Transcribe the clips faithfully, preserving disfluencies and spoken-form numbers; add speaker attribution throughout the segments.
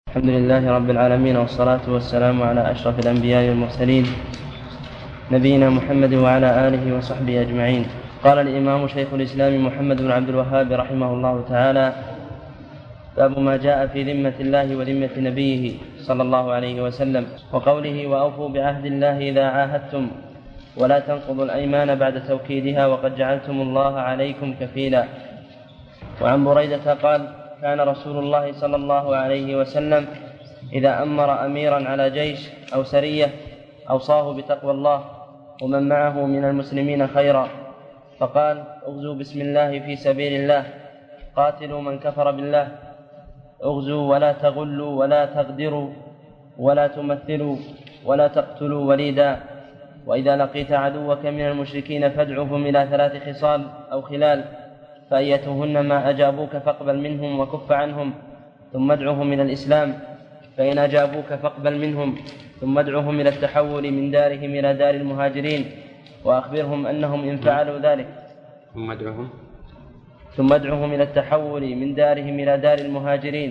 Speaker 1: الحمد لله رب العالمين، والصلاة والسلام على أشرف الأنبياء والمرسلين نبينا محمد وعلى آله وصحبه أجمعين. قال الإمام شيخ الإسلام محمد بن عبد الوهاب رحمه الله تعالى: باب ما جاء في ذمة الله وذمة نبيه صلى الله عليه وسلم، وقوله: وأوفوا بعهد الله إذا عاهدتم ولا تنقضوا الأيمان بعد توكيدها وقد جعلتم الله عليكم كفيلا. وعن بريدة قال: كان رسول الله صلى الله عليه وسلم إذا أمر أميرا على جيش أو سرية أوصاه بتقوى الله ومن معه من المسلمين خيرا، فقال: اغزوا بسم الله في سبيل الله، قاتلوا من كفر بالله، اغزوا ولا تغلوا ولا تغدروا ولا تمثلوا ولا تقتلوا وليدا، وإذا لقيت عدوك من المشركين فادعهم إلى ثلاث خصال أو خلال، فأيتهن ما أجابوك فاقبل منهم وكف عنهم ثم ادعهم إلى الإسلام، فإن أجابوك فاقبل منهم ثم ادعهم إلى التحول من دارهم إلى دار المهاجرين، وأخبرهم أنهم إن فعلوا ذلك
Speaker 2: ثم ادعهم
Speaker 1: ثم ادعهم إلى التحول من دارهم إلى دار المهاجرين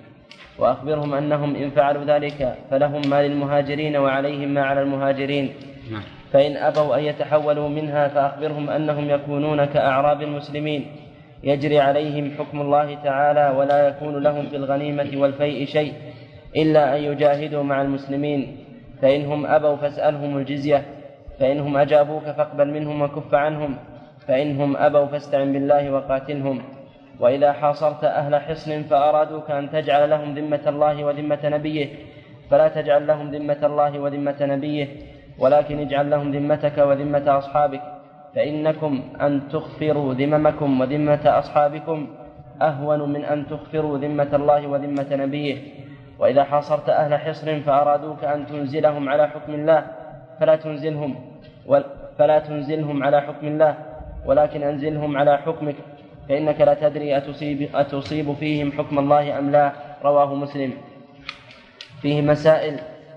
Speaker 1: وأخبرهم أنهم إن فعلوا ذلك فلهم ما للمهاجرين وعليهم ما على المهاجرين، فإن أبوا أن يتحولوا منها فأخبرهم أنهم يكونون كأعراب المسلمين يجري عليهم حكم الله تعالى، ولا يكون لهم في الغنيمة والفيء شيء إلا أن يجاهدوا مع المسلمين، فإنهم أبوا فاسألهم الجزية، فإنهم أجابوك فاقبل منهم وكف عنهم، فإنهم أبوا فاستعن بالله وقاتلهم. وإذا حاصرت أهل حصن فأرادوك أن تجعل لهم ذمة الله وذمة نبيه فلا تجعل لهم ذمة الله وذمة نبيه، ولكن اجعل لهم ذمتك وذمة أصحابك، فإنكم أن تخفروا ذممكم وذمة أصحابكم أهون من أن تخفروا ذمة الله وذمة نبيه. وإذا حاصرت أهل حصر فأرادوك أن تنزلهم على حكم الله فلا تنزلهم فلا تنزلهم على حكم الله، ولكن أنزلهم على حكمك، فإنك لا تدري أتصيب, أتصيب فيهم حكم الله أم لا. رواه مسلم. فيه مسائل: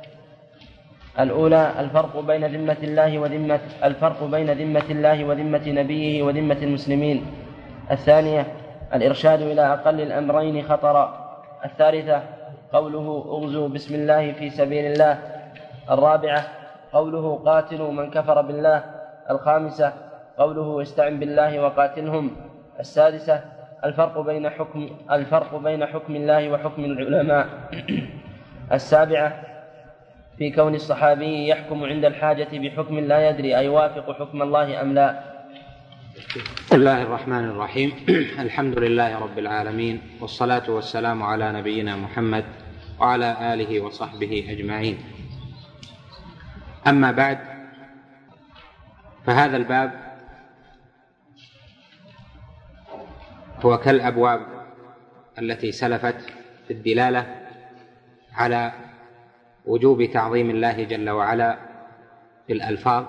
Speaker 1: الأولى الفرق بين ذمة الله وذمة الفرق بين ذمة الله وذمة نبيه وذمة المسلمين. الثانية الإرشاد إلى أقل الأمرين خطرا. الثالثة قوله: اغزوا بسم الله في سبيل الله. الرابعة قوله: قاتلوا من كفر بالله. الخامسة قوله: استعن بالله وقاتلهم. السادسة الفرق بين حكم الفرق بين حكم الله وحكم العلماء. السابعة في كون الصحابي يحكم عند الحاجة بحكم لا يدري أيوافق حكم الله أم لا.
Speaker 2: بسم الله الرحمن الرحيم. الحمد لله رب العالمين، والصلاة والسلام على نبينا محمد وعلى آله وصحبه أجمعين. أما بعد، فهذا الباب هو كالأبواب التي سلفت في الدلالة على وجوب تعظيم الله جل وعلا في الألفاظ،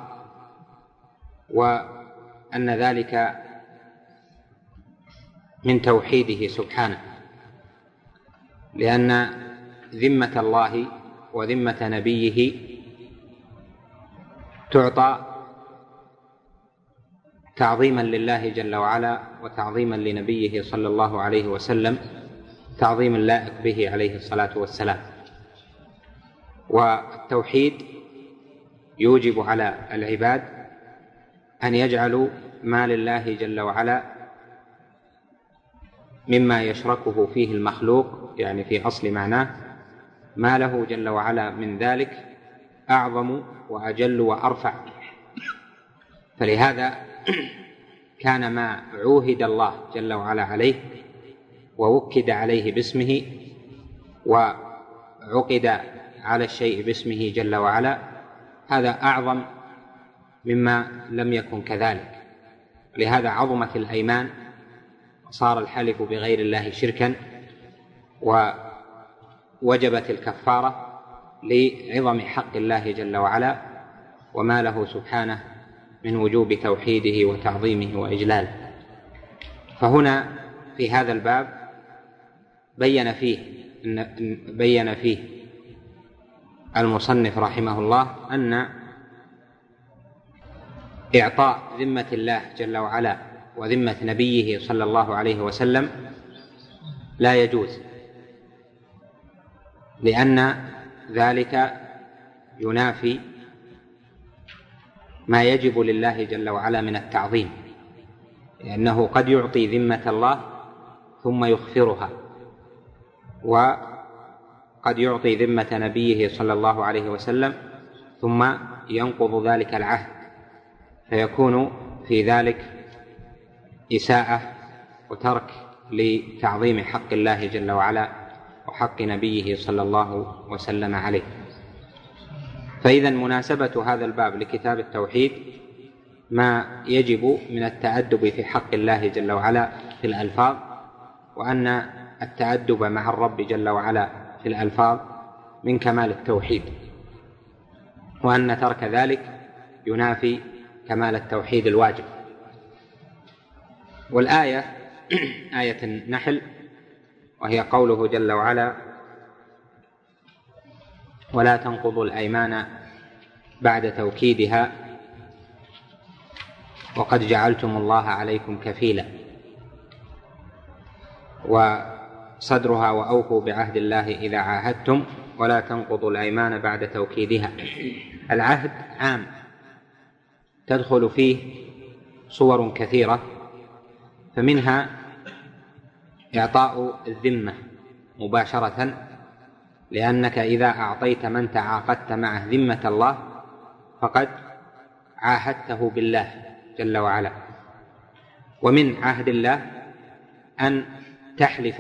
Speaker 2: وأن ذلك من توحيده سبحانه، لأن ذمة الله وذمة نبيه تعطى تعظيما لله جل وعلا وتعظيما لنبيه صلى الله عليه وسلم، تعظيم لائق به عليه الصلاة والسلام. والتوحيد يوجب على العباد أن يجعلوا ما لله جل وعلا مما يشركه فيه المخلوق، يعني في أصل معناه ما له جل وعلا من ذلك أعظم وأجل وأرفع. فلهذا كان ما عوهد الله جل وعلا عليه ووكد عليه باسمه وعقد على الشيء باسمه جل وعلا هذا أعظم مما لم يكن كذلك. لهذا عظمت الأيمان وصار الحلف بغير الله شركا، ووجبت الكفارة لعظم حق الله جل وعلا وما له سبحانه من وجوب توحيده وتعظيمه وإجلاله. فهنا في هذا الباب بين فيه بين فيه المصنف رحمه الله أن إعطاء ذمة الله جل وعلا وذمة نبيه صلى الله عليه وسلم لا يجوز، لأن ذلك ينافي ما يجب لله جل وعلا من التعظيم، لأنه قد يعطي ذمة الله ثم يخفرها، وقد يعطي ذمة نبيه صلى الله عليه وسلم ثم ينقض ذلك العهد، فيكون في ذلك إساءة وترك لتعظيم حق الله جل وعلا وحق نبيه صلى الله وسلم عليه. فإذا مناسبة هذا الباب لكتاب التوحيد ما يجب من التأدب في حق الله جل وعلا في الألفاظ، وأن التأدب مع الرب جل وعلا في الألفاظ من كمال التوحيد، وأن ترك ذلك ينافي كمال التوحيد الواجب. والآية آية النحل، وهي قوله جل وعلا: ولا تنقضوا الأيمان بعد توكيدها وقد جعلتم الله عليكم كفيلا. وصدرها: وأوفوا بعهد الله إذا عاهدتم ولا تنقضوا الأيمان بعد توكيدها. العهد عام تدخل فيه صور كثيرة، فمنها إعطاء الذمة مباشرة، لأنك إذا أعطيت من تعاقدت معه ذمة الله فقد عاهدته بالله جل وعلا. ومن عهد الله أن تحلف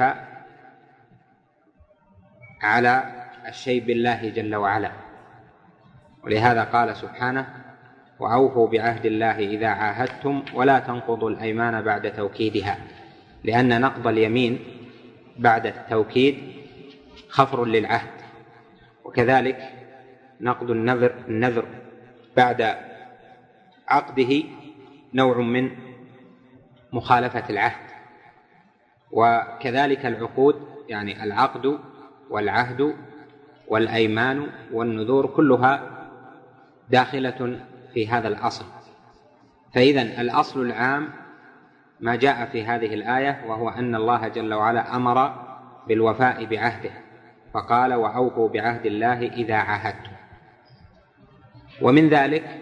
Speaker 2: على الشيء بالله جل وعلا، ولهذا قال سبحانه: وأوفوا بعهد الله إذا عاهدتم ولا تنقضوا الأيمان بعد توكيدها، لأن نقض اليمين بعد التوكيد خفر للعهد، وكذلك نقض النذر النذر بعد عقده نوع من مخالفة العهد. وكذلك العقود، يعني العقد والعهد والأيمان والنذور كلها داخلة في هذا الأصل. فإذا الأصل العام ما جاء في هذه الآية، وهو أن الله جل وعلا أمر بالوفاء بعهده، فقال: وأوفوا بعهد الله إذا عاهدتم. ومن ذلك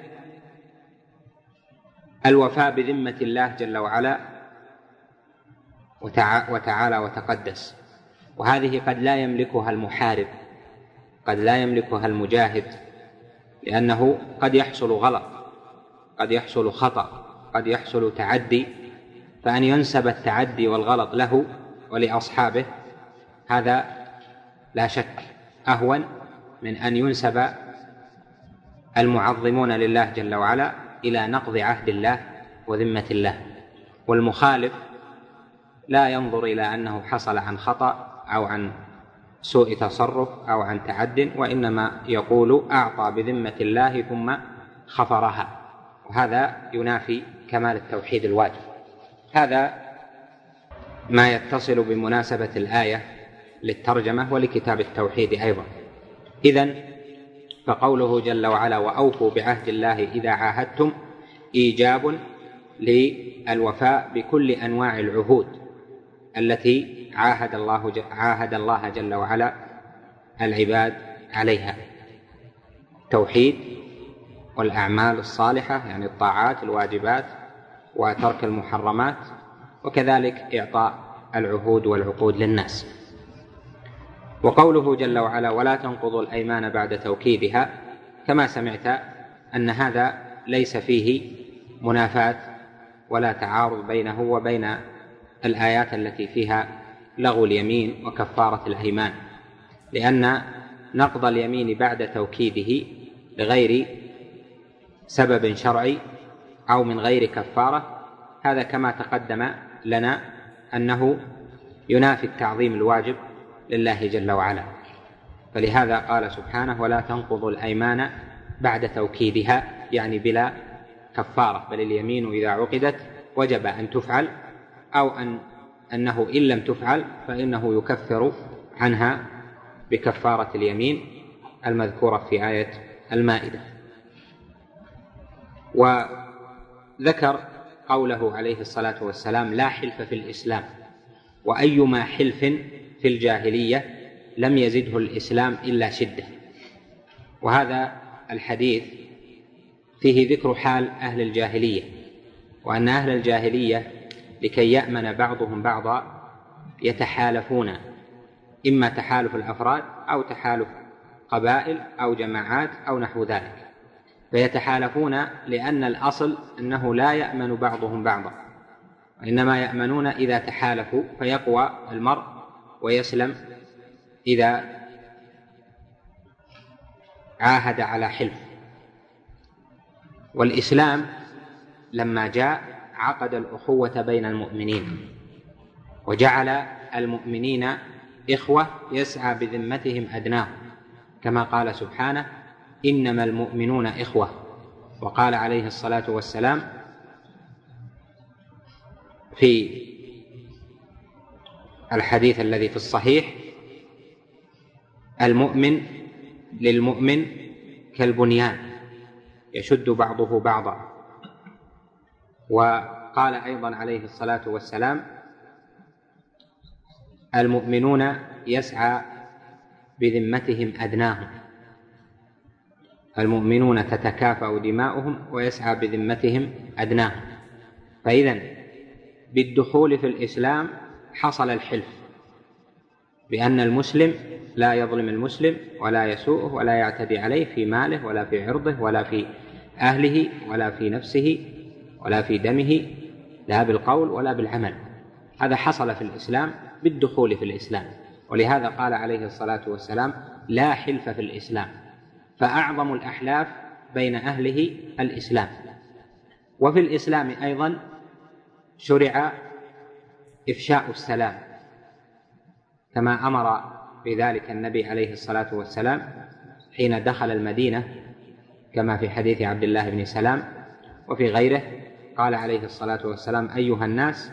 Speaker 2: الوفاء بذمة الله جل وعلا وتعالى وتقدس، وهذه قد لا يملكها المحارب، قد لا يملكها المجاهد، لأنه قد يحصل غلط، قد يحصل خطأ، قد يحصل تعدي، فأن ينسب التعدي والغلط له ولأصحابه هذا لا شك أهون من أن ينسب المعظمون لله جل وعلا إلى نقض عهد الله وذمة الله. والمخالف لا ينظر إلى أنه حصل عن خطأ أو عن سوء تصرف أو عن تعد، وإنما يقول: أعطى بذمة الله ثم خفرها، وهذا ينافي كمال التوحيد الواجب. هذا ما يتصل بمناسبة الآية للترجمة ولكتاب التوحيد أيضا. إذن فقوله جل وعلا: وأوفوا بعهد الله إذا عاهدتم، إيجاب للوفاء بكل أنواع العهود التي عاهد الله عاهد الله جل وعلا العباد عليها، التوحيد والأعمال الصالحة، يعني الطاعات الواجبات وترك المحرمات، وكذلك إعطاء العهود والعقود للناس. وقوله جل وعلا: ولا تنقضوا الأيمان بعد توكيدها، كما سمعت أن هذا ليس فيه منافاة ولا تعارض بينه وبين الآيات التي فيها لغو اليمين وكفارة الأيمان، لأن نقض اليمين بعد توكيده لغير سبب شرعي أو من غير كفارة، هذا كما تقدم لنا أنه ينافي التعظيم الواجب لله جل وعلا. فلهذا قال سبحانه: ولا تنقضوا الأيمان بعد توكيدها، يعني بلا كفارة، بل اليمين إذا عقدت وجب أن تفعل، أو أن أنه إن لم تفعل فإنه يكفر عنها بكفارة اليمين المذكورة في آية المائدة. وذكر قوله عليه الصلاة والسلام: لا حلف في الإسلام، وأيما حلف في الجاهلية لم يزده الإسلام إلا شدة. وهذا الحديث فيه ذكر حال أهل الجاهلية، وأن أهل الجاهلية لكي يأمن بعضهم بعضا يتحالفون، إما تحالف الأفراد أو تحالف قبائل أو جماعات أو نحو ذلك، فيتحالفون لأن الأصل أنه لا يأمن بعضهم بعضا، وإنما يأمنون إذا تحالفوا، فيقوى المرء ويسلم إذا عاهد على حلف. والإسلام لما جاء عقد الأخوة بين المؤمنين، وجعل المؤمنين إخوة يسعى بذمتهم أدناهم، كما قال سبحانه: إنما المؤمنون إخوة. وقال عليه الصلاة والسلام في الحديث الذي في الصحيح: المؤمن للمؤمن كالبنيان يشد بعضه بعضا. وقال أيضا عليه الصلاة والسلام: المؤمنون يسعى بذمتهم أدناهم، المؤمنون تتكافأ دماؤهم ويسعى بذمتهم أدناهم. فإذن بالدخول في الإسلام حصل الحلف بأن المسلم لا يظلم المسلم ولا يسوءه ولا يعتدي عليه في ماله ولا في عرضه ولا في أهله ولا في نفسه ولا في دمه، لا بالقول ولا بالعمل. هذا حصل في الإسلام بالدخول في الإسلام. ولهذا قال عليه الصلاة والسلام: لا حلف في الإسلام، فأعظم الأحلاف بين أهله الإسلام. وفي الإسلام أيضا شرع إفشاء السلام، كما أمر بذلك النبي عليه الصلاة والسلام حين دخل المدينة، كما في حديث عبد الله بن سلام وفي غيره. قال عليه الصلاة والسلام: أيها الناس،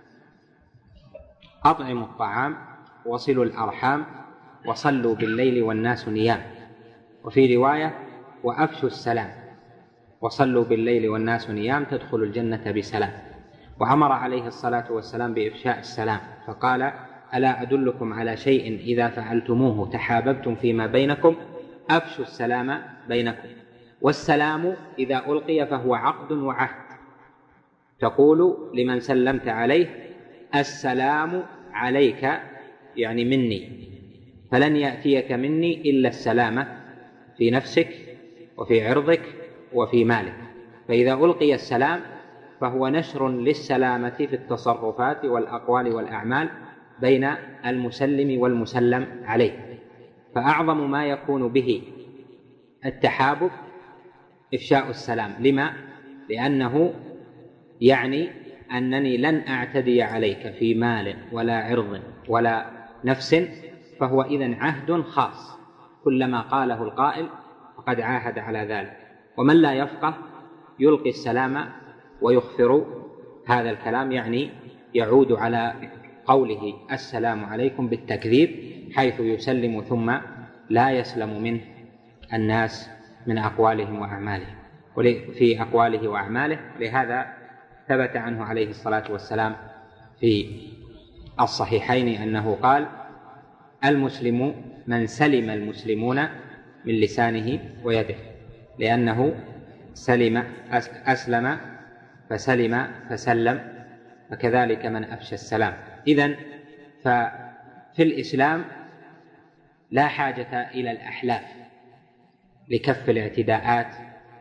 Speaker 2: أطعموا الطعام وصلوا الأرحام وصلوا بالليل والناس نيام. وفي رواية: وأفشوا السلام وصلوا بالليل والناس نيام تدخلوا الجنة بسلام. وأمر عليه الصلاة والسلام بإفشاء السلام، فقال: ألا أدلكم على شيء إذا فعلتموه تحاببتم فيما بينكم؟ أفشوا السلام بينكم. والسلام إذا ألقي فهو عقد وعهد، تقول لمن سلمت عليه: السلام عليك، يعني مني، فلن يأتيك مني إلا السلامة في نفسك وفي عرضك وفي مالك. فإذا ألقي السلام فهو نشر للسلامة في التصرفات والأقوال والأعمال بين المسلم والمسلم عليه. فأعظم ما يكون به التحابب إفشاء السلام. لما؟ لأنه يعني أنني لن أعتدي عليك في مال ولا عرض ولا نفس، فهو إذن عهد خاص، كلما قاله القائل فقد عاهد على ذلك. ومن لا يفقه يلقي السلام ويخفر هذا الكلام، يعني يعود على قوله السلام عليكم بالتكذيب، حيث يسلم ثم لا يسلم منه الناس من أقوالهم وأعمالهم في أقواله وأعماله. لهذا ثبت عنه عليه الصلاة والسلام في الصحيحين أنه قال: المسلم من سلم المسلمون من لسانه ويده، لأنه سلم أسلم فسلم فسلم، فكذلك من أفشى السلام. إذن ففي الإسلام لا حاجة إلى الأحلاف لكف الاعتداءات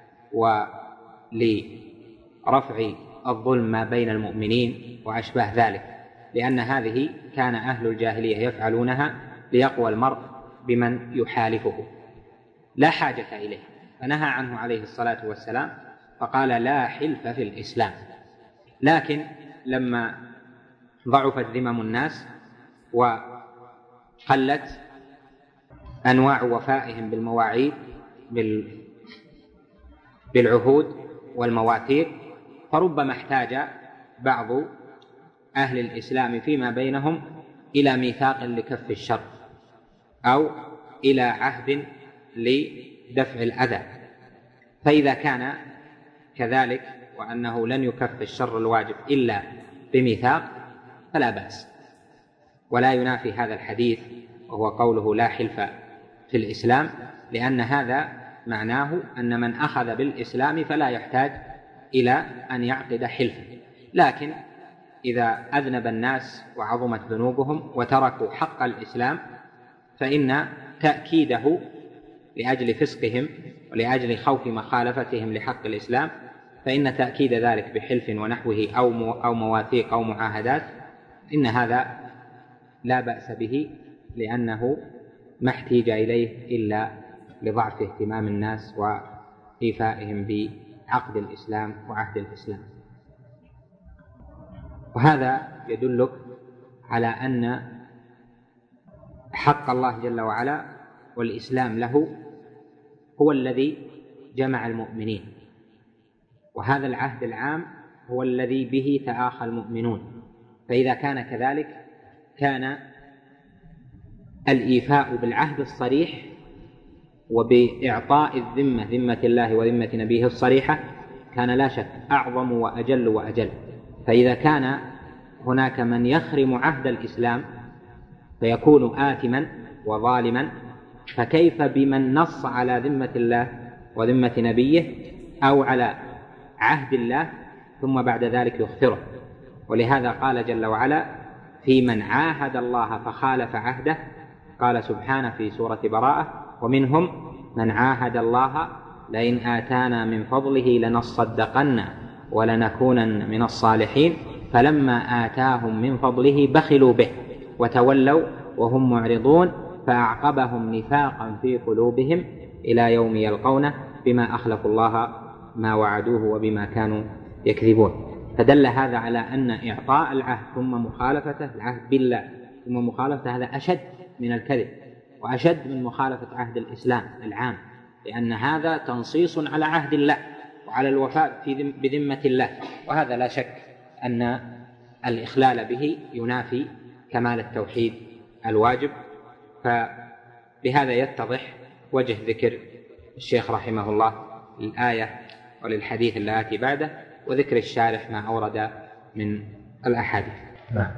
Speaker 2: ولرفع الظلم ما بين المؤمنين وأشباه ذلك، لأن هذه كان أهل الجاهلية يفعلونها ليقوى المرء بمن يحالفه، لا حاجة إليه، فنهى عنه عليه الصلاة والسلام، فقال: لا حلف في الإسلام. لكن لما ضعفت ذمم الناس وقلت أنواع وفائهم بالمواعيد بالعهود والمواثيق، فربما احتاج بعض أهل الإسلام فيما بينهم إلى ميثاق لكف الشر أو إلى عهد لدفع الأذى. فإذا كان كذلك وأنه لن يكف الشر الواجب إلا بميثاق فلا بأس، ولا ينافي هذا الحديث وهو قوله لا حلف في الإسلام، لأن هذا معناه أن من أخذ بالإسلام فلا يحتاج إلى أن يعقد حلفا. لكن إذا أذنب الناس وعظمت ذنوبهم وتركوا حق الإسلام فإن تأكيده لأجل فسقهم ولأجل خوف مخالفتهم لحق الإسلام، فإن تأكيد ذلك بحلف ونحوه أو مواثيق أو معاهدات إن هذا لا بأس به، لأنه ما احتيج إليه إلا لضعف اهتمام الناس وإيفائهم بعقد الإسلام وعهد الإسلام. وهذا يدلك على أن حق الله جل وعلا والإسلام له هو الذي جمع المؤمنين، وهذا العهد العام هو الذي به تآخى المؤمنون. فإذا كان كذلك كان الإيفاء بالعهد الصريح وبإعطاء الذمة ذمة الله وذمة نبيه الصريحة كان لا شك أعظم وأجل وأجل. فإذا كان هناك من يخرم عهد الإسلام فيكون آثما وظالما، فكيف بمن نص على ذمة الله وذمة نبيه أو على عهد الله ثم بعد ذلك يخفره؟ ولهذا قال جل وعلا في من عاهد الله فخالف عهده، قال سبحانه في سورة براءة ومنهم من عاهد الله لئن آتانا من فضله لنصدقن ولنكونن من الصالحين فلما آتاهم من فضله بخلوا به وتولوا وهم معرضون فأعقبهم نفاقا في قلوبهم إلى يوم يلقونه بما أخلفوا الله ما وعدوه وبما كانوا يكذبون. فدل هذا على أن إعطاء العهد ثم مخالفته العهد بالله ثم مخالفته هذا أشد من الكذب وأشد من مخالفة عهد الإسلام العام، لأن هذا تنصيص على عهد الله وعلى الوفاء في بذمة الله، وهذا لا شك أن الإخلال به ينافي كمال التوحيد الواجب. فبهذا يتضح وجه ذكر الشيخ رحمه الله للآية وللحديث اللاتي بعده وذكر الشارح ما أورد من الأحاديث.
Speaker 3: نعم.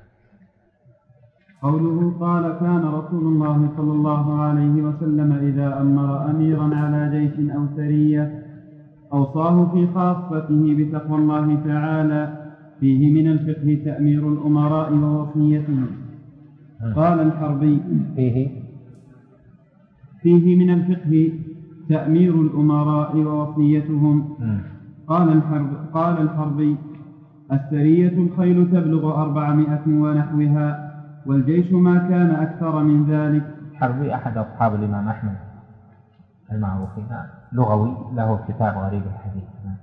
Speaker 3: قوله قال كان رسول الله صلى الله عليه وسلم إذا أمر أميرا على جيش أو سرية أوصاه في خاصته بتقوى الله تعالى، فيه من الفقه تأمير الأمراء ووصيتهم. قال الحربي فيه فيه من الفقه تأمير الأمراء ووصيتهم. قال الحرب قال الحربي السرية الخيل تبلغ أربعمائة ونحوها، والجيش ما كان أكثر من ذلك.
Speaker 4: الحربي أحد أصحاب الإمام أحمد المعروفين، لغوي له كتاب غريب الحديث.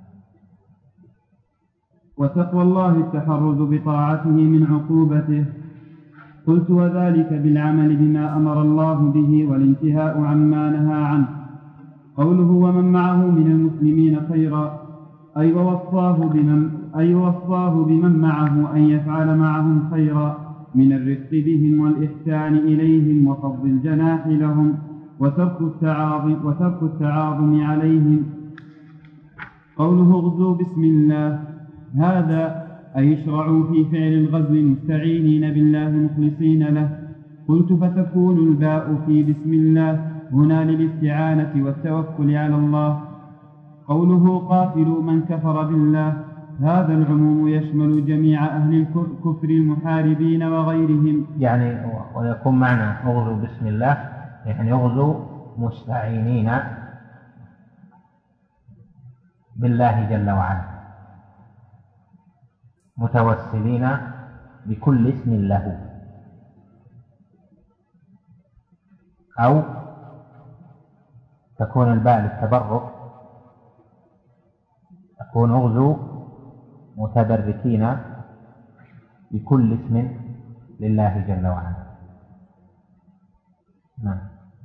Speaker 3: وتقوى الله التحرز بطاعته من عقوبته. قلت وذلك بالعمل بما أمر الله به والانتهاء عما نهى عنه. قوله ومن معه من المسلمين خيرا أي ووصاه بمن, أي وصاه بمن معه أن يفعل معهم خيرا من الرفق بهم والإحسان إليهم وخفض الجناح لهم وترك التعاظم, وترك التعاظم عليهم. قوله اغزوا بسم الله هذا أي يشرعوا في فعل الغزو مستعينين بالله مخلصين له. قلت فتكون الباء في بسم الله هنا للاستعانة والتوكل على الله. قوله قاتلوا من كفر بالله هذا العموم يشمل جميع أهل الكفر المحاربين وغيرهم.
Speaker 4: يعني ويكون معنى اغزوا بسم الله يعني اغزوا مستعينين بالله جل وعلا متوسلين بكل اسم له، أو تكون الباء للتبرك تكون اغزوا متبركين بكل اسم لله جل وعلا. نعم.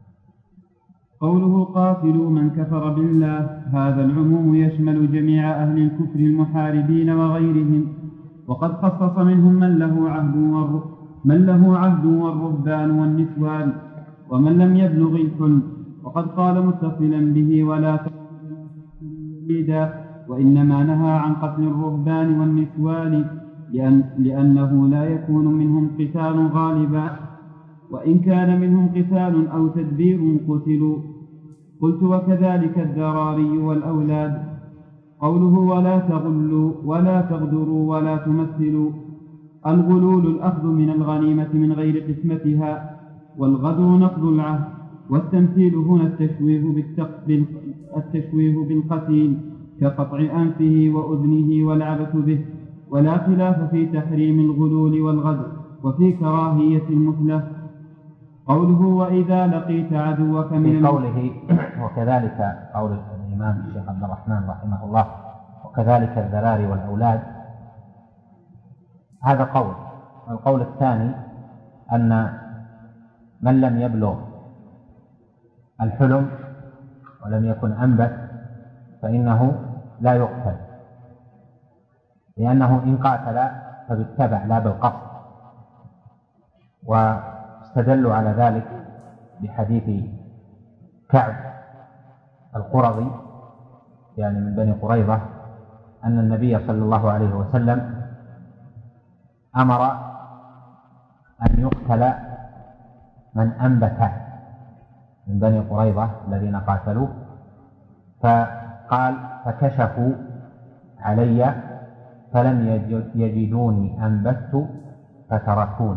Speaker 3: قوله قاتلوا من كفر بالله هذا العموم يشمل جميع أهل الكفر المحاربين وغيرهم، وقد خصص منهم من له عهد من له عهد والرهبان والنسوان ومن لم يبلغ الحلم، وقد قال متصلا به ولا تقتلوا، وإنما نهى عن قتل الرهبان والنسوان لأن لأنه لا يكون منهم قتال غالبا وإن كان منهم قتال أو تدبير قتلوا. قلت وكذلك الذراري والأولاد. قوله ولا تغلوا ولا تغدروا ولا تمثلوا. الغلول الأخذ من الغنيمة من غير قسمتها، والغدر نقض العهد، والتمثيل هنا التشويه, التشويه بالقتيل كقطع أنفه وأذنه والعبث به، ولا خلاف في تحريم الغلول والغدر وفي كراهية المثلة. قوله وإذا لقيت عدوك من
Speaker 4: في قوله وكذلك قول الإمام الشيخ عبد الرحمن رحمه الله وكذلك الذراري والأولاد، هذا قول. القول الثاني أن من لم يبلغ الحلم ولم يكن أنبت فإنه لا يقتل، لأنه إن قاتل فبالتبع لا بالقصد. واستدلوا على ذلك بحديث كعب القرظي يعني من بني قريظة أن النبي صلى الله عليه وسلم أمر أن يقتل من أنبت من بني قريظة الذين قاتلوا، فقال فكشفوا علي فلم يجدوني أنبت فتركوني،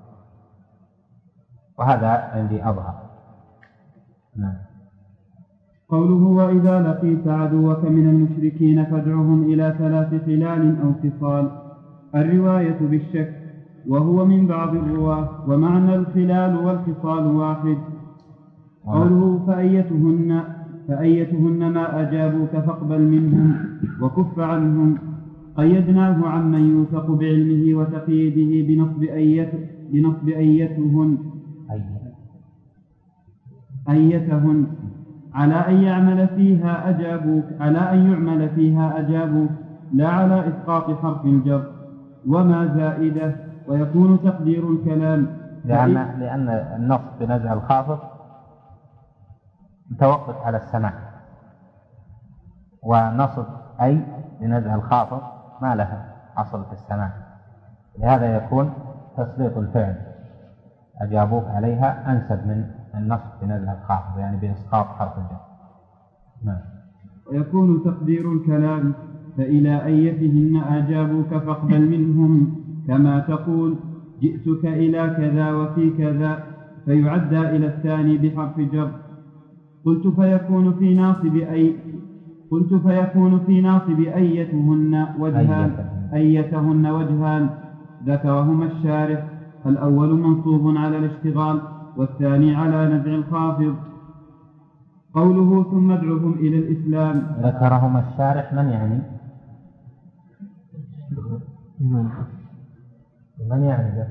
Speaker 4: وهذا عندي أظهر. نعم.
Speaker 3: قوله وإذا لقيت عدوك من المشركين فادعهم إلى ثلاث خلال أو خصال. الرواية بالشك وهو من بعض الرواة، ومعنى الخلال والخصال واحد. قوله فأيتهن فأيتهن ما أجابوك فاقبل منهم وكف عنهم. قيدناه عمن يوثق بعلمه وتقييده بنصب أيت بنصب أيتهن أيتهن على أن يعمل فيها أجابوك على أن يعمل فيها أجابوك لا على إسقاط حرف الجر وما زائدة. ويكون تقدير الكلام
Speaker 4: لأن, لأن النص بنزع الخافض متوقف على السماع، ونصب أي بنزع الخافض ما لها أصل في السماع، لهذا يكون تسليط الفعل أجابوك عليها أنسب من النصب بنزع الخافض يعني بإسقاط حرف الجر. نعم.
Speaker 3: ويكون تقدير الكلام فإلى أيتهن أجابوك فاقبل منهم كما تقول جئتك إلى كذا وفي كذا، فيعدى إلى الثاني بحرف جر. قلت فيكون في ناصب أي قلت فيكون في ناصب أيتهن وجهان أيتهن وجهان ذكرهما الشارح، الأول منصوب على الاشتغال والثاني على نزع الخافض. قوله ثم ادعهم إلى الإسلام
Speaker 4: ذكرهما الشارح من يعني؟ من يعني ذا؟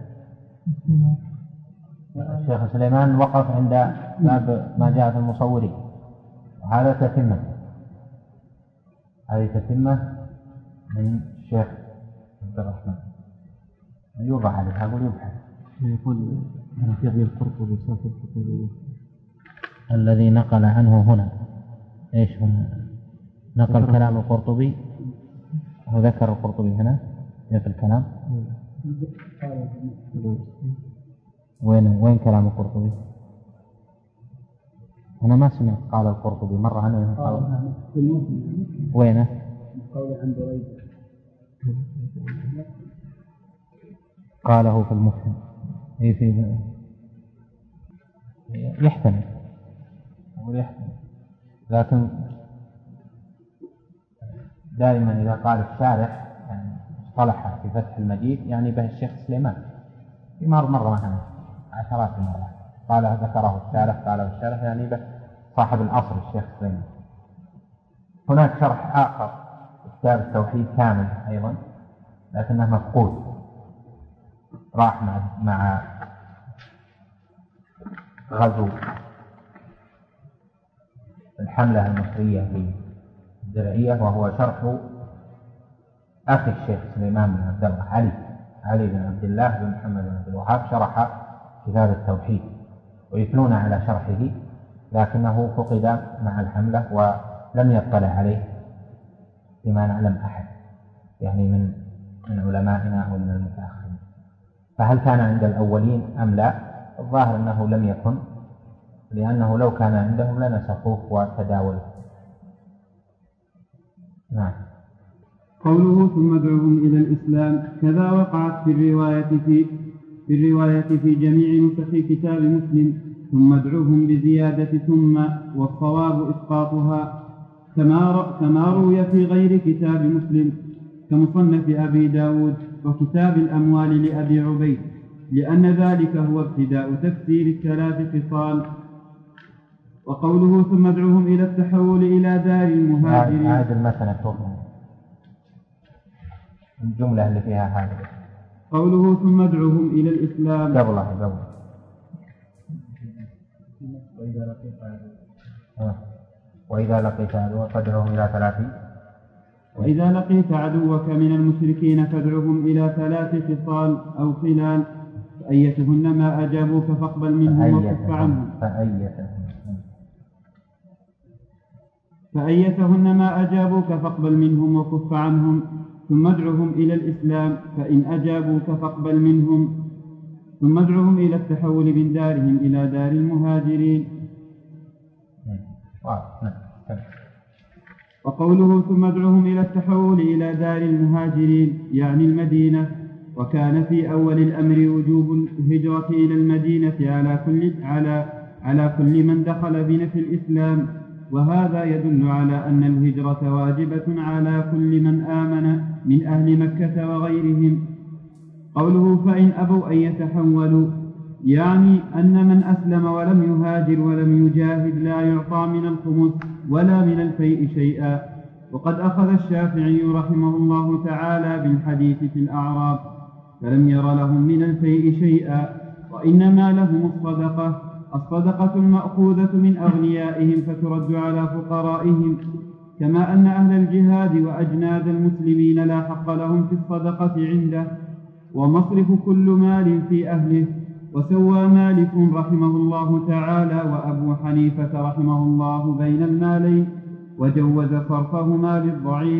Speaker 4: الشيخ سليمان وقف عند باب ما جاء في المصورين، وهذا تتمة هذه تتمة من الشيخ عبد الرحمن يوضع عليه أقول يبحث.
Speaker 5: يقول في القرطبي صافي الكتابية
Speaker 4: الذي نقل عنه هنا ايش هنا نقل كلام القرطبي وذكر القرطبي هنا في الكلام. وين وين كلام القرطبي؟ أنا ما سمعت قال القرطبي مرة أنا قال وينه؟
Speaker 3: قول عن بريد
Speaker 4: قاله في المفهم أي في يحتمل ويحتمل، لكن دائما إذا قال الشارح يعني اصطلح في فتح المجيد يعني به الشيخ سليمان في مر مرة مثلا عشرات المرات قال ذكره الشارح قاله الشارح يعني به صاحب الأصل الشيخ سليمان. هناك شرح آخر كتاب التوحيد كامل أيضا لكنه مفقود راح مع, مع غزو الحملة المصرية في الدرعية، وهو شرح أخي الشيخ سليمان بن عبد الله علي علي بن عبد الله بن محمد بن عبد الوهاب شرح كتاب التوحيد ويثنون على شرحه، لكنه فقد مع الحملة ولم يطلع عليه فيما نعلم أحد يعني من من علمائنا أو من المتأخرين. فهل كان عند الأولين أم لا؟ الظاهر أنه لم يكن، لأنه لو كان عندهم لنسخوه وتداوله. نعم.
Speaker 3: قوله ثم ادعوهم إلى الإسلام كذا وقعت في الرواية في, في الرواية في جميع نسخ كتاب مسلم ثم ادعوهم بزيادة ثم، والصواب إسقاطها كما روي في غير كتاب مسلم كمصنف أبي داود وكتاب الأموال لأبي عبيد، لأن ذلك هو ابتداء تفسير الثلاث خصال. وقوله ثم ادعوهم إلى التحول إلى دار المهاجرين.
Speaker 4: هذه المثنى الجملة اللي فيها هذا.
Speaker 3: قوله ثم ادعوهم إلى الإسلام
Speaker 4: قبلها قبل وإذا لقيت عدوك فادعوهم إلى ثلاث
Speaker 3: وإذا لقيت عدوك من المشركين فادعوهم إلى ثلاث خصال أو خلال فأيتهن ما أجابوك فاقبل منهم وكف عنهم فأيتهن ما أجابوك فاقبل منهم وكف عنهم ثم ادعوهم إلى الإسلام فإن أجابوك فاقبل منهم ثم ادعوهم إلى التحول من دارهم إلى دار المهاجرين. وقوله ثم ادعوهم إلى التحول إلى دار المهاجرين يعني المدينة، وكان في أول الأمر وجوب الهجرة إلى المدينة على كل, على على كل من دخل بنا في الإسلام، وهذا يدل على أن الهجرة واجبة على كل من آمن من أهل مكة وغيرهم. قوله فإن أبوا أن يتحولوا يعني أن من أسلم ولم يهاجر ولم يجاهد لا يعطى من الخمس ولا من الفيء شيئا. وقد أخذ الشافعي رحمه الله تعالى بالحديث في الأعراب فلم ير لهم من الفيء شيئا، وإنما لهم الصدقة الصدقة المأخوذة من أغنيائهم فترد على فقرائهم، كما أن أهل الجهاد وأجناد المسلمين لا حق لهم في الصدقة عنده، ومصرف كل مال في أهله. وسوى مالك رحمه الله تعالى وأبو حنيفة رحمه الله بين المالين وجوز صرفهما للضعيف.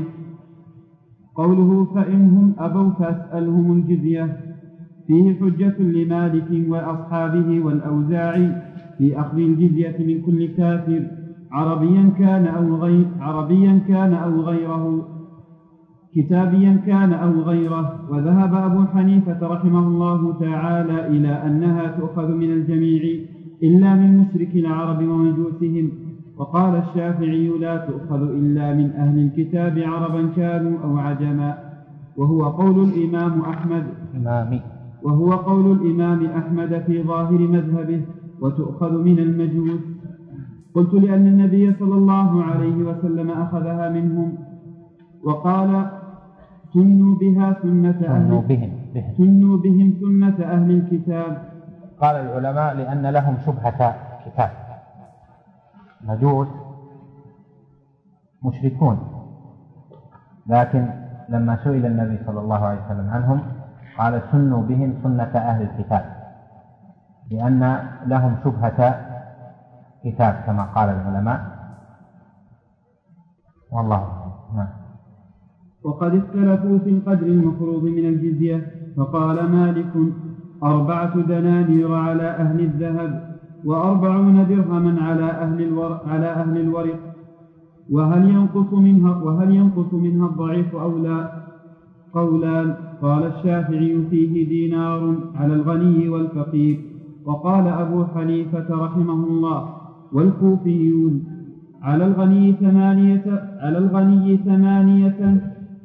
Speaker 3: قوله فإنهم أبوا فاسألهم الجزية فيه حجة لمالك وأصحابه والأوزاعي في أخذ الجزية من كل كافر عربيا كان أو غير عربيا كان أو غيره كتابيا كان أو غيره. وذهب أبو حنيفة رحمه الله تعالى إلى أنها تؤخذ من الجميع إلا من مشرك العرب ومجوسهم. وقال الشافعي لا تؤخذ إلا من أهل الكتاب عربا كانوا أو عجما، وهو قول الإمام أحمد
Speaker 4: إمامي
Speaker 3: وهو قول الإمام أحمد في ظاهر مذهبه، وتؤخذ من المجوس. قلت لأن النبي صلى الله عليه وسلم أخذها منهم وقال سنوا بها سنة أهل
Speaker 4: بهم
Speaker 3: سنوا بهم سنة أهل الكتاب.
Speaker 4: قال العلماء لأن لهم شبهة كتاب، مجوس مشركون، لكن لما سئل النبي صلى الله عليه وسلم عنهم قال سنوا بهم سنة أهل الكتاب، لأن لهم شبهة كتاب كما قال العلماء، والله ما.
Speaker 3: وقد اختلفوا في القدر المفروض من الجزية، فقال مالك أربعة دنانير على أهل الذهب وأربعون درهما على أهل الورق, على أهل الورق وهل ينقص منها وهل ينقص منها الضعيف أو لا؟ قولان. قال الشافعي فيه دينار على الغني والفقير، وقال أبو حنيفة رحمه الله والكوفيون على الغني ثمانية على الغني ثمانية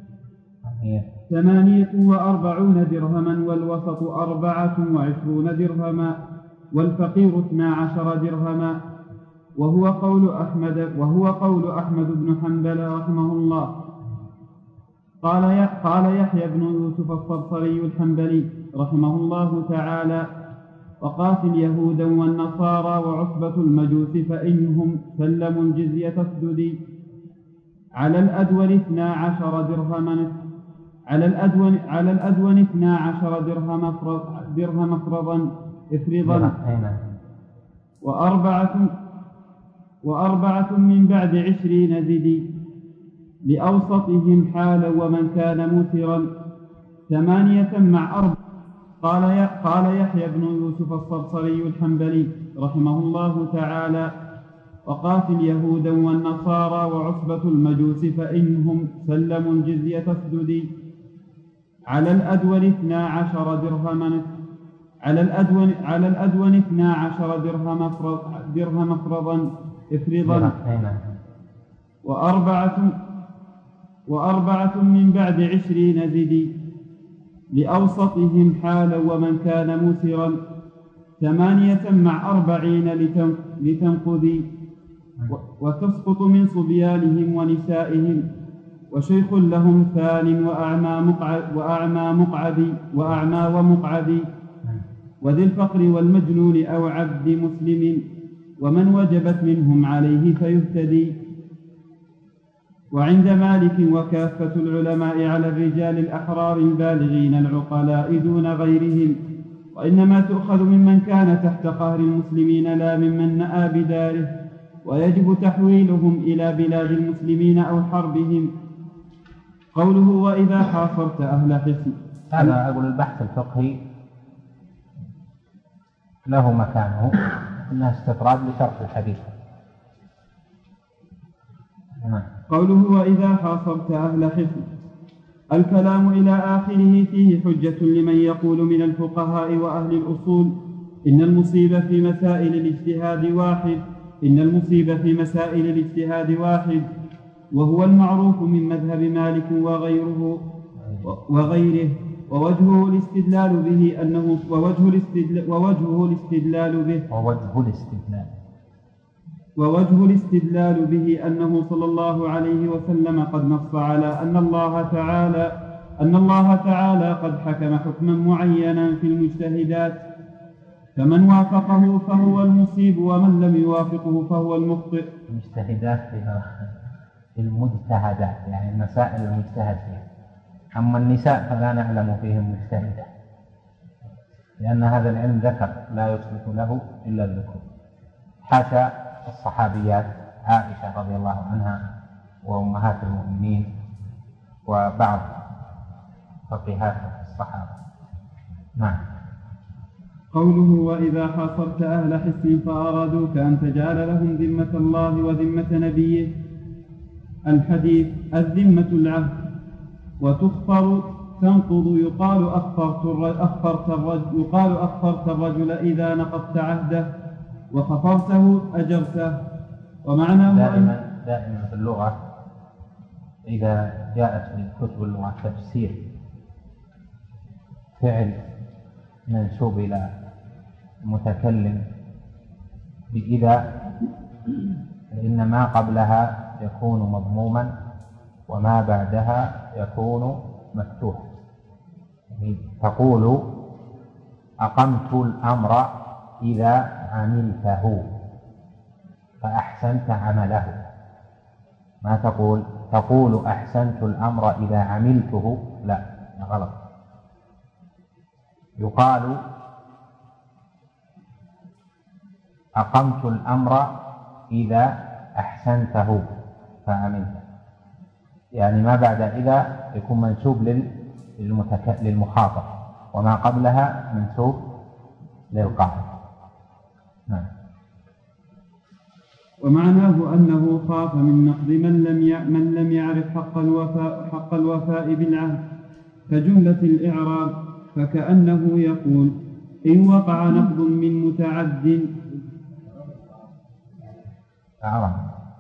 Speaker 3: ثمانية وأربعون درهما، والوسط أربعة وعشرون درهما، والفقير اثنا عشر درهما. وهو قول أحمد وهو قول أحمد بن حنبل رحمه الله. قال قال يحيى بن يوسف الصبصري الحنبلي رحمه الله تعالى وقاتل يهودا والنصارى وعصبة المجوس فإنهم سلموا الجزية اسددي على الأدون اثنا عشر درهما على الأدون على الأدون اثنا عشر درهم درهم فرضا افرضا وأربعة وأربعة من بعد عشرين زدي لأوسطهم حالا ومن كان موسرا ثمانية مع أربع قال قال يحيى بن يوسف الصرصري الحنبلي رحمه الله تعالى: وقاتل يهودا والنصارى وعصبة المجوس فإنهم سلموا الجزية اسددي على الأدون اثنا عشر درهما على الأدون على الأدون اثنا عشر درهم افرض درهم افرضا افرضا وأربعة وأربعة من بعد عشرين زدي لأوسطهم حالا ومن كان مسرا ثمانية مع أربعين لتنقذي وتسقط من صبيانهم ونسائهم وشيخ لهم ثان وأعمى مقعد وأعمى مقعدي وأعمى ومقعدي وذي الفقر والمجنون أو عبد مسلم ومن وجبت منهم عليه فيهتدي. وعند مالك وكافة العلماء على الرجال الأحرار البالغين العقلاء دون غيرهم، وإنما تؤخذ ممن كان تحت قهر المسلمين لا ممن نأى بداره، ويجب تحويلهم إلى بلاد المسلمين أو حربهم. قوله وإذا حاصرت أهل حصن،
Speaker 4: هذا أقول البحث الفقهي له مكانه، إنها استطراد لشرح الحديث.
Speaker 3: قوله وإذا حاصرت أهل حصن، الكلام إلى آخره فيه حجة لمن يقول من الفقهاء وأهل الأصول إن المصيبة في مسائل الاجتهاد واحد إن المصيبة في مسائل الاجتهاد واحد وهو المعروف من مذهب مالك وغيره وغيره ووجهه الاستدلال به أنه ووجه الاستدلال ووجهه الاستدلال به
Speaker 4: ووجه الاستدلال
Speaker 3: ووجه الاستدلال به أنه صلى الله عليه وسلم قد نص على أن الله تعالى أن الله تعالى قد حكم حكما معينا في المجتهدات، فمن وافقه فهو المصيب ومن لم يوافقه فهو المخطئ.
Speaker 4: المجتهدات في المجتهدات يعني المسائل المجتهد فيها، أما النساء فلا نعلم فيهم مجتهدة، لأن هذا العلم ذكر لا يصلح له إلا الذكور. حاشا الصحابيات عائشة رضي الله عنها وأمهات المؤمنين وبعض فقيهات الصحابة. نعم.
Speaker 3: قوله وإذا حاصرت أهل حصن فأرادوك أن تجعل لهم ذمة الله وذمة نبيه. الحديث: الذمة العهد، وتخفر تنقض. يقال أخفرت الرجل يقال أخفرت الرجل إذا نقضت عهده، وخفرته أجرته. ومعناه
Speaker 4: دائما دائما في اللغة إذا جاءت في كتب اللغة تفسير فعل منسوب إلى المتكلم بإذا، فإن ما قبلها يكون مضموما وما بعدها يكون مفتوحا. تقول أقمت الأمر إذا عملته فأحسنت عمله، ما تقول تقول أحسنت الأمر إذا عملته، لا غلط. يقال أقمت الأمر إذا أحسنته فعملته، يعني ما بعد إذا يكون منسوب للمخاطب وما قبلها منسوب للقائل. نعم.
Speaker 3: ومعناه أنه خاف من نقض من لم من لم يعرف حق الوفاء حق الوفاء بالعهد كجملة الإعراب، فكأنه يقول: إن وقع نقض من متعد
Speaker 4: أعرف.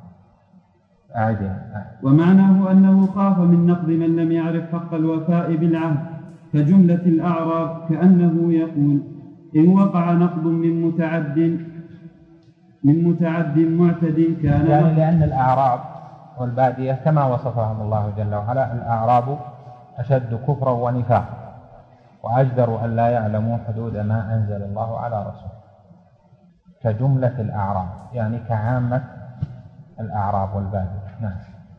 Speaker 3: ومعناه أنه خاف من نقض من لم يعرف حق الوفاء بالعهد كجملة الأعراب، كأنه يقول: إن وقع نقض من متعد من متعد معتد كان،
Speaker 4: يعني لأن الأعراب والبادية كما وصفهم الله جل وعلا، الأعراب أشد كفرا ونفاقا وأجدر أن لا يعلموا حدود ما أنزل الله على رسوله، كجملة الأعراب يعني كعامة الأعراب والبادية. نعم.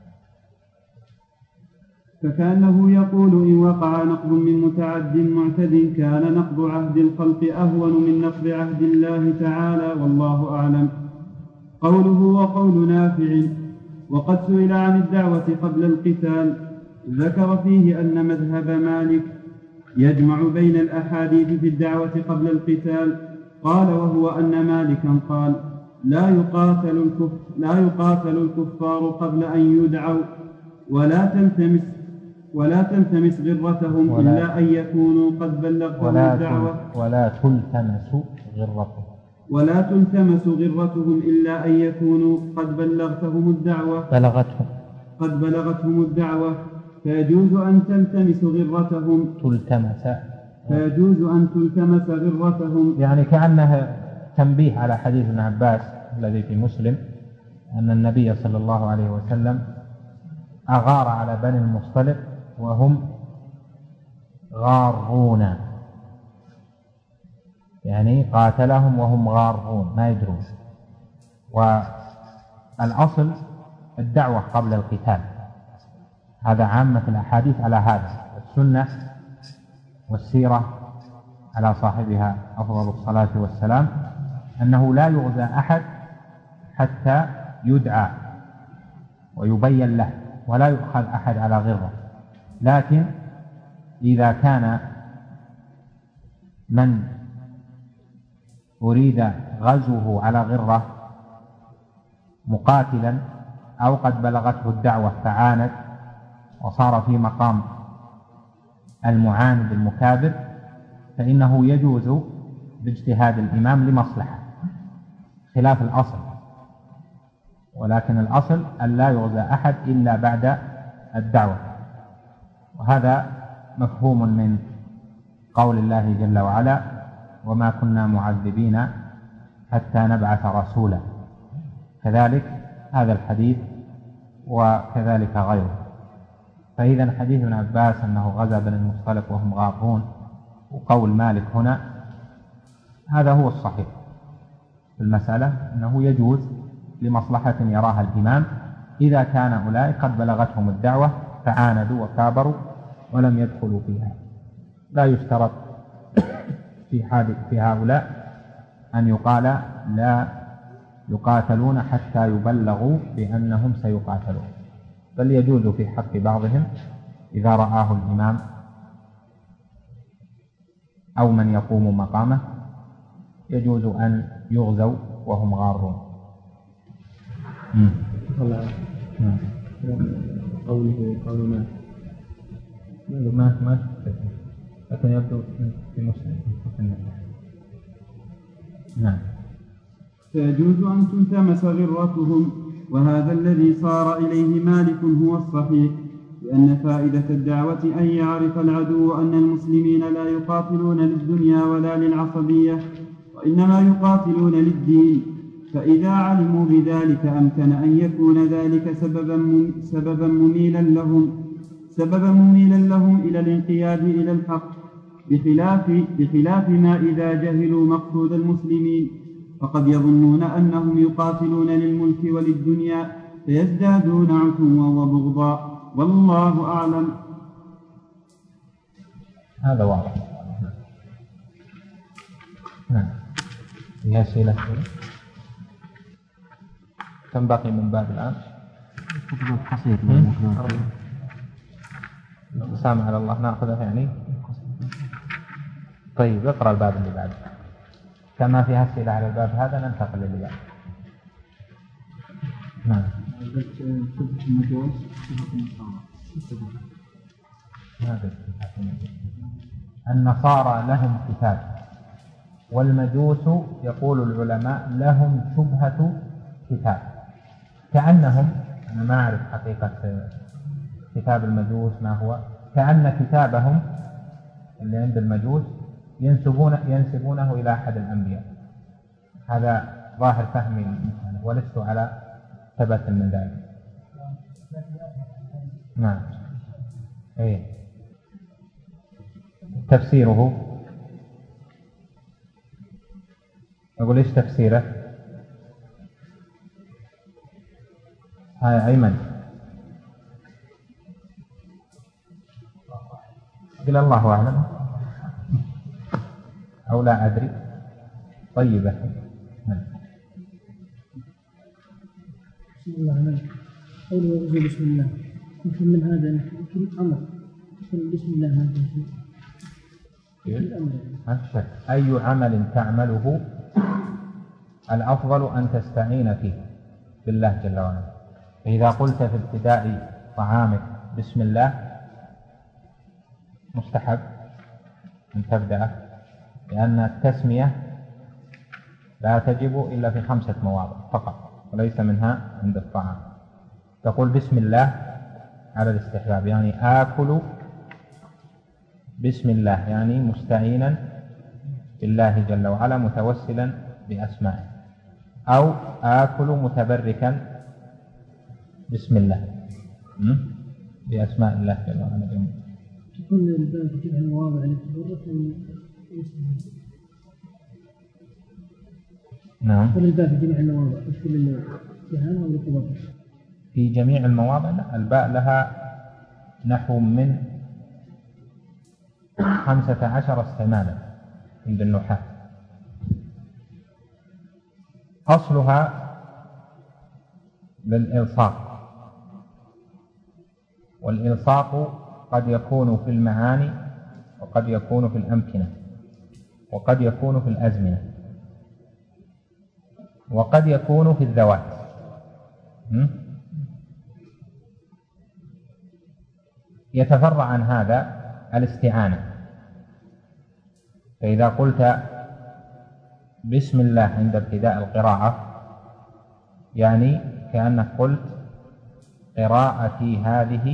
Speaker 3: فكأنه يقول: إن وقع نقض من متعد معتد كان نقض عهد الخلق أهون من نقض عهد الله تعالى، والله أعلم. قوله وقول نافع: وقد سئل عن الدعوة قبل القتال، ذكر فيه أن مذهب مالك يجمع بين الأحاديث في الدعوة قبل القتال. قال وهو أن مالكا قال لا يقاتل الكف لا يقاتل الكفار قبل أن يدعوا ولا تلتمس ولا تلتمس غرتهم
Speaker 4: ولا
Speaker 3: إلا أن يكونوا قد بلغتهم
Speaker 4: ولا
Speaker 3: الدعوة
Speaker 4: ولا تلتمس غرتهم
Speaker 3: ولا تلتمس غرتهم إلا أن يكونوا قد بلغتهم الدعوة
Speaker 4: بلغتهم
Speaker 3: قد بلغتهم الدعوة فيجوز أن تلتمس غرتهم
Speaker 4: تلتمس
Speaker 3: فيجوز أن تلتمس غرتهم
Speaker 4: يعني كأنه تنبيه على حديث ابن عباس الذي في مسلم أن النبي صلى الله عليه وسلم أغار على بني المصطلق وهم غارون، يعني قاتلهم وهم غارون ما يدرون. والأصل الدعوة قبل القتال، هذا عامة الأحاديث على هذا. السنة والسيرة على صاحبها أفضل الصلاة والسلام أنه لا يغزى أحد حتى يدعى ويبين له، ولا يؤخذ أحد على غره. لكن إذا كان من أريد غزوه على غره مقاتلا أو قد بلغته الدعوة فعاند وصار في مقام المعاند المكابر، فإنه يجوز باجتهاد الإمام لمصلحة خلاف الأصل. ولكن الأصل أن لا يغزى أحد إلا بعد الدعوة، وهذا مفهوم من قول الله جل وعلا وما كنا معذبين حتى نبعث رسولا. كذلك هذا الحديث وكذلك غيره. فإذا حديث ابن عباس أنه غزا بني المصطلق وهم غارون وقول مالك هنا هذا هو الصحيح في المسألة، أنه يجوز لمصلحة يراها الإمام إذا كان أولئك قد بلغتهم الدعوة فعاندوا وكابروا ولم يدخلوا فيها. لا يشترط في حال في هؤلاء أن يقال لا يقاتلون حتى يبلغوا بأنهم سيقاتلون، بل يجوز في حق بعضهم إذا رآه الإمام أو من يقوم مقامه يجوز أن يغزوا وهم غارون.
Speaker 5: قوله قول ما
Speaker 4: ما ما لكن يبدو في مسلم. نعم.
Speaker 3: فيجوز أن تلتمس غرتهم، وهذا الذي صار إليه مالك هو الصحيح، لأن فائدة الدعوة أن يعرف العدو أن المسلمين لا يقاتلون للدنيا ولا للعصبية، وإنما يقاتلون للدين. فإذا علموا بذلك أمكن أن يكون ذلك سببا سببا مميلا لهم سببا مميلا لهم إلى الانقياد إلى الحق، بخلاف بخلاف ما إذا جهلوا مقصود المسلمين فقد يظنون أنهم يقاتلون للملك وللدنيا فيزدادون عتوا وبغضا، والله أعلم.
Speaker 4: هذا واضح. نعم. في أسئلة كم باقي من باب الآن؟
Speaker 5: قصير.
Speaker 4: سامع على الله نأخذه يعني. طيب اقرأ الباب اللي بعده. كما في أسئلة على الباب هذا ننتقل للي بعده. نعم. النصارى لهم كتاب والمجوس يقول العلماء لهم شبهة كتاب، كأنهم، أنا ما أعرف حقيقة كتاب المجوس ما هو، كأن كتابهم اللي عند المجوس ينسبون ينسبونه إلى أحد الأنبياء. هذا ظاهر فهمي للمسألة ولست على ثبت من ذلك. نعم. إيه. تفسيره أقول إيش تفسيره؟ هاي أيمن قل الله أعلم أو لا أدري. طيبة.
Speaker 6: بسم الله عليك. قوله بسم الله يمكن من هذا يمكن أمر بسم الله ما في شيء.
Speaker 4: ما في شك. أي عمل تعمله الأفضل أن تستعين فيه بالله جل وعلا. فإذا قلت في ابتداء طعامك بسم الله مستحب أن تبدأ، لأن التسمية لا تجب إلا في خمسة مواضع فقط وليس منها عند الطعام. تقول بسم الله على الاستحباب، يعني آكل بسم الله، يعني مستعينا بالله جل وعلا متوسلا بأسمائه، أو آكل متبركا بسم الله بأسماء الله جل وعلا.
Speaker 6: تكون الباب في جميع المواضع للتبرك.
Speaker 4: نعم.
Speaker 6: كل الباب في جميع المواضع مش كل الاستعانة ولا التبرك.
Speaker 4: في جميع المواضع لا، الباء لها نحو من خمسة عشر استعمالا عند النحاة. أصلها للإلصاق، والإلصاق قد يكون في المعاني وقد يكون في الأمكنة وقد يكون في الأزمنة وقد يكون في الذوات. يتفرع عن هذا الاستعانة. فإذا قلت بسم الله عند ابتداء القراءة يعني كأنك قلت قراءتي هذه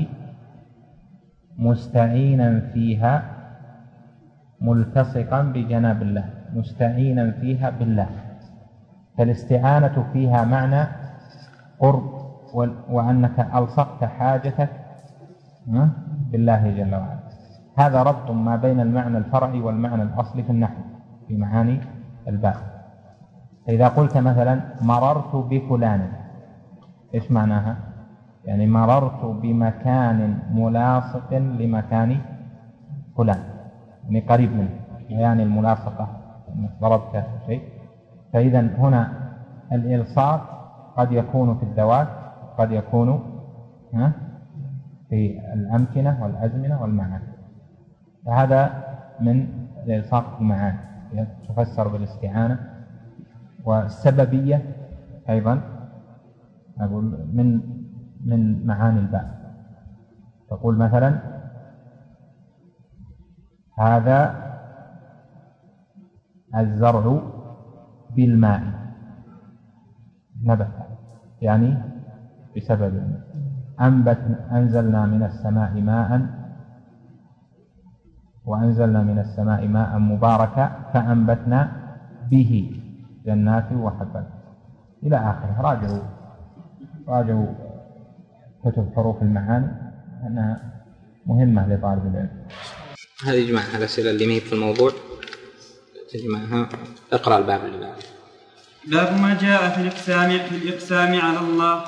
Speaker 4: مستعينا فيها ملتصقا بجناب الله، مستعينا فيها بالله. فالاستعانة فيها معنى قرب، وأنك ألصقت حاجتك بالله جل وعلا. هذا ربط ما بين المعنى الفرعي والمعنى الأصلي في النحو في معاني الباء. فإذا قلت مثلا مررت بفلان، إيش معناها؟ يعني مررت بمكان ملاصق لمكان فلان، يعني قريب منه، يعني الملاصقة ضربت شيء. فإذا هنا الإلصاق قد يكون في الذوات قد يكون في الأمكنة والأزمنة والمعاني. فهذا من الإلصاق المعاني تفسر بالاستعانة. والسببية أيضا أقول من من معاني الباء. تقول مثلا هذا الزرع بالماء نبت، يعني بسبب أنبت أنزلنا من السماء ماء وأنزلنا من السماء ماء مباركا فأنبتنا به جنات وحبا إلى آخره. راجعوا راجعوا كتب حروف المعاني أنها مهمة لطالب العلم.
Speaker 2: هذه يجمع الأسئلة اللي مهي في الموضوع تجمعها. اقرأ الباب اللي بعده.
Speaker 3: باب ما جاء في الإقسام في الإقسام على الله.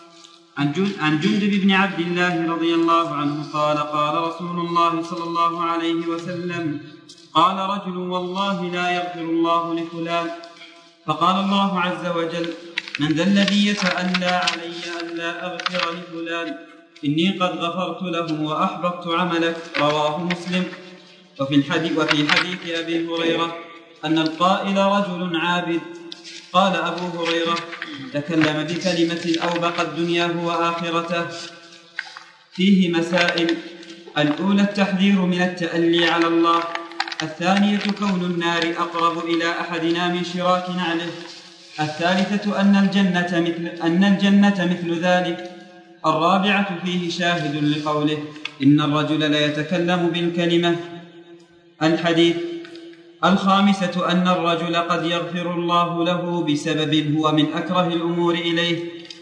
Speaker 3: عن جندب بن عبد الله رضي الله عنه قال قال رسول الله صلى الله عليه وسلم قال رجل والله لا يغفر الله لفلان، فقال الله عز وجل من ذا الذي يتألى علي ألا أغفر لفلان إني قد غفرت له وأحبطت عملك. رواه مسلم. وفي الحديث, وفي حديث أبي هريرة أن القائل رجل عابد. قال أبو هريرة تكلم بكلمة أوبقت دنياه وآخرته. فيه مسائل: الأولى التحذير من التألي على الله، الثانية كون النار أقرب إلى أحدنا من شراك نعله، الثالثة أن الجنة مثل, أن الجنة مثل ذلك، الرابعة فيه شاهد لقوله إن الرجل ليتكلم بالكلمة. الحديث. الخامسة أن الرجل قد يغفر الله له بسبب هو من أكره الأمور إليه.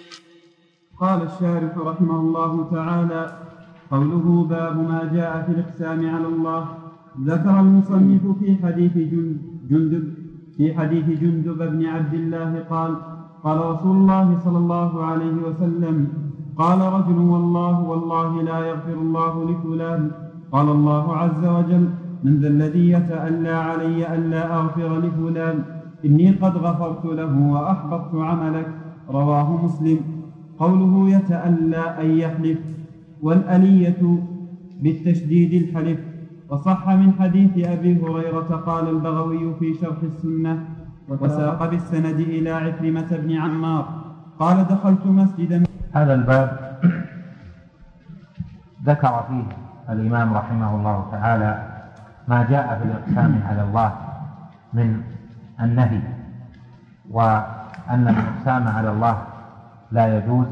Speaker 3: قال الشارح رحمه الله تعالى: قوله باب ما جاء في الإقسام على الله. ذكر المصنف في حديث جندب في حديث جندب بن عبد الله قال قال رسول الله صلى الله عليه وسلم قال رجل والله والله لا يغفر الله لفلان. قال الله عز وجل من ذا الذي يتألى علي ألا أغفر لفلان إني قد غفرت له وأحبطت عملك. رواه مسلم. قوله يتألى أي يحلف، والألية بالتشديد الحلف، وصح من حديث أبي هريرة قال البغوي في شرح السنة وساق بالسند إلى عكرمة بن عمار قال دخلت مسجدا.
Speaker 4: هذا الباب ذكر فيه الإمام رحمه الله تعالى ما جاء في الإقسام على الله من النهي، وأن الإقسام على الله لا يجوز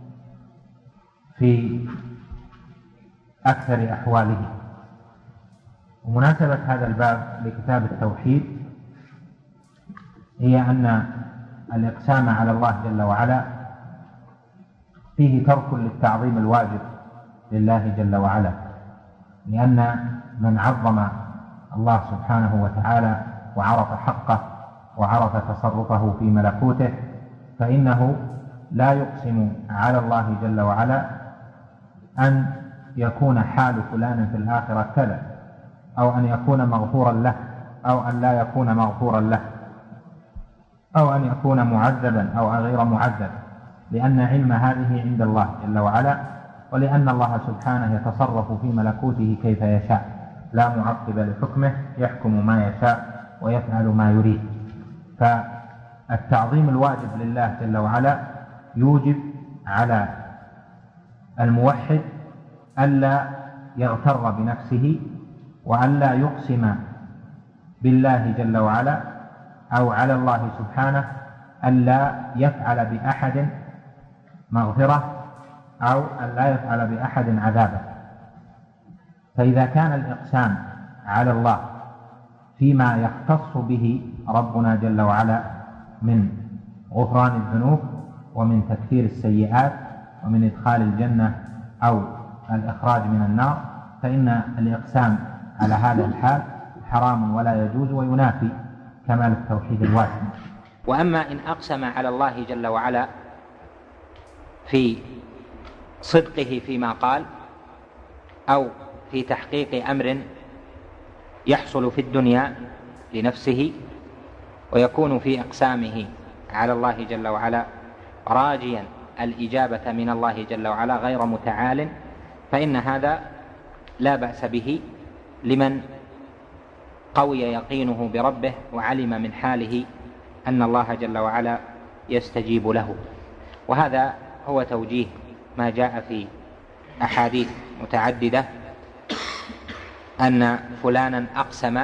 Speaker 4: في أكثر أحواله. ومناسبة هذا الباب لكتاب التوحيد هي أن الإقسام على الله جل وعلا فيه ترك للتعظيم الواجب لله جل وعلا، لأن من عظم الله سبحانه وتعالى وعرف حقه وعرف تصرفه في ملكوته فإنه لا يقسم على الله جل وعلا أن يكون حال فلان في الآخرة كذا، أو أن يكون مغفورا له، أو أن لا يكون مغفورا له، أو أن يكون معذبا أو غير معذب، لأن علم هذه عند الله جل وعلا، ولأن الله سبحانه يتصرف في ملكوته كيف يشاء لا معقب لحكمه، يحكم ما يشاء ويفعل ما يريد. فالتعظيم الواجب لله جل وعلا يوجب على الموحد ألا يغتر بنفسه، وألا يقسم بالله جل وعلا أو على الله سبحانه ألا يفعل بأحد مغفرة أو ألا يفعل بأحد عذابا. فإذا كان الإقسام على الله فيما يختص به ربنا جل وعلا من غفران الذنوب ومن تكفير السيئات ومن إدخال الجنة أو الإخراج من النار، فإن الإقسام على هذا الحال حرام ولا يجوز وينافي كمال التوحيد الواجب.
Speaker 2: وأما إن أقسم على الله جل وعلا في صدقه فيما قال أو في تحقيق أمر يحصل في الدنيا لنفسه، ويكون في إقسامه على الله جل وعلا راجيا الإجابة من الله جل وعلا غير متعال، فإن هذا لا بأس به لمن قوي يقينه بربه وعلم من حاله أن الله جل وعلا يستجيب له. وهذا هو توجيه ما جاء في أحاديث متعددة أن فلانا أقسم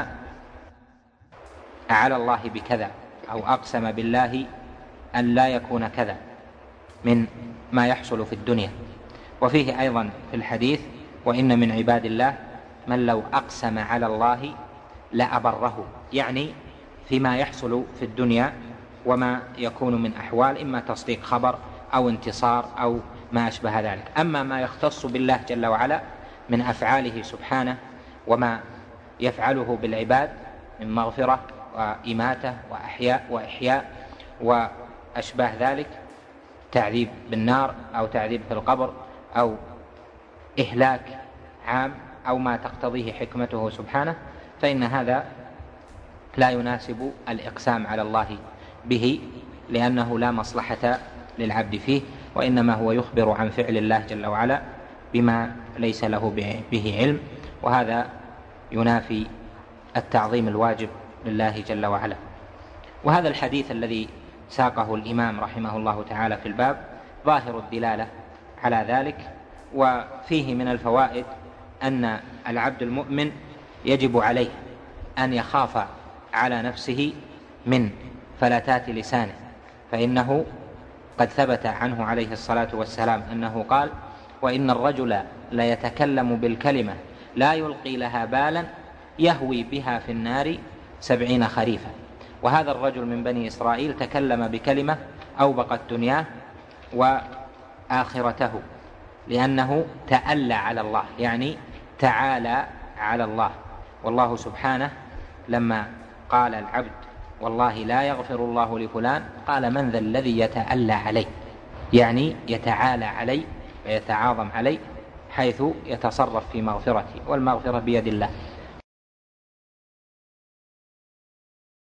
Speaker 2: على الله بكذا أو أقسم بالله أن لا يكون كذا من ما يحصل في الدنيا. وفيه أيضا في الحديث وإن من عباد الله من لو أقسم على الله لأبره، يعني فيما يحصل في الدنيا وما يكون من أحوال إما تصديق خبر أو انتصار أو ما أشبه ذلك. أما ما يختص بالله جل وعلا من أفعاله سبحانه وما يفعله بالعباد من مغفرة وإماتة وأحياء وإحياء وأشباه ذلك، تعذيب بالنار أو تعذيب في القبر أو إهلاك عام أو ما تقتضيه حكمته سبحانه، فإن هذا لا يناسب الإقسام على الله به، لأنه لا مصلحة للعبد فيه، وإنما هو يخبر عن فعل الله جل وعلا بما ليس له به علم، وهذا ينافي التعظيم الواجب لله جل وعلا. وهذا الحديث الذي ساقه الإمام رحمه الله تعالى في الباب ظاهر الدلالة على ذلك، وفيه من الفوائد أن العبد المؤمن يجب عليه أن يخاف على نفسه من فلتات لسانه، فإنه قد ثبت عنه عليه الصلاة والسلام أنه قال: وإن الرجل ليتكلم بالكلمة لا يلقي لها بالا يهوي بها في النار سبعين خريفا. وهذا الرجل من بني إسرائيل تكلم بكلمة أوبقت دنياه وآخرته، لأنه تألى على الله، يعني تعالى على الله. والله سبحانه لما قال العبد والله لا يغفر الله لفلان قال: من ذا الذي يتألى علي، يعني يتعالى علي ويتعاظم علي، حيث يتصرف في مغفرتي، والمغفرة بيد الله.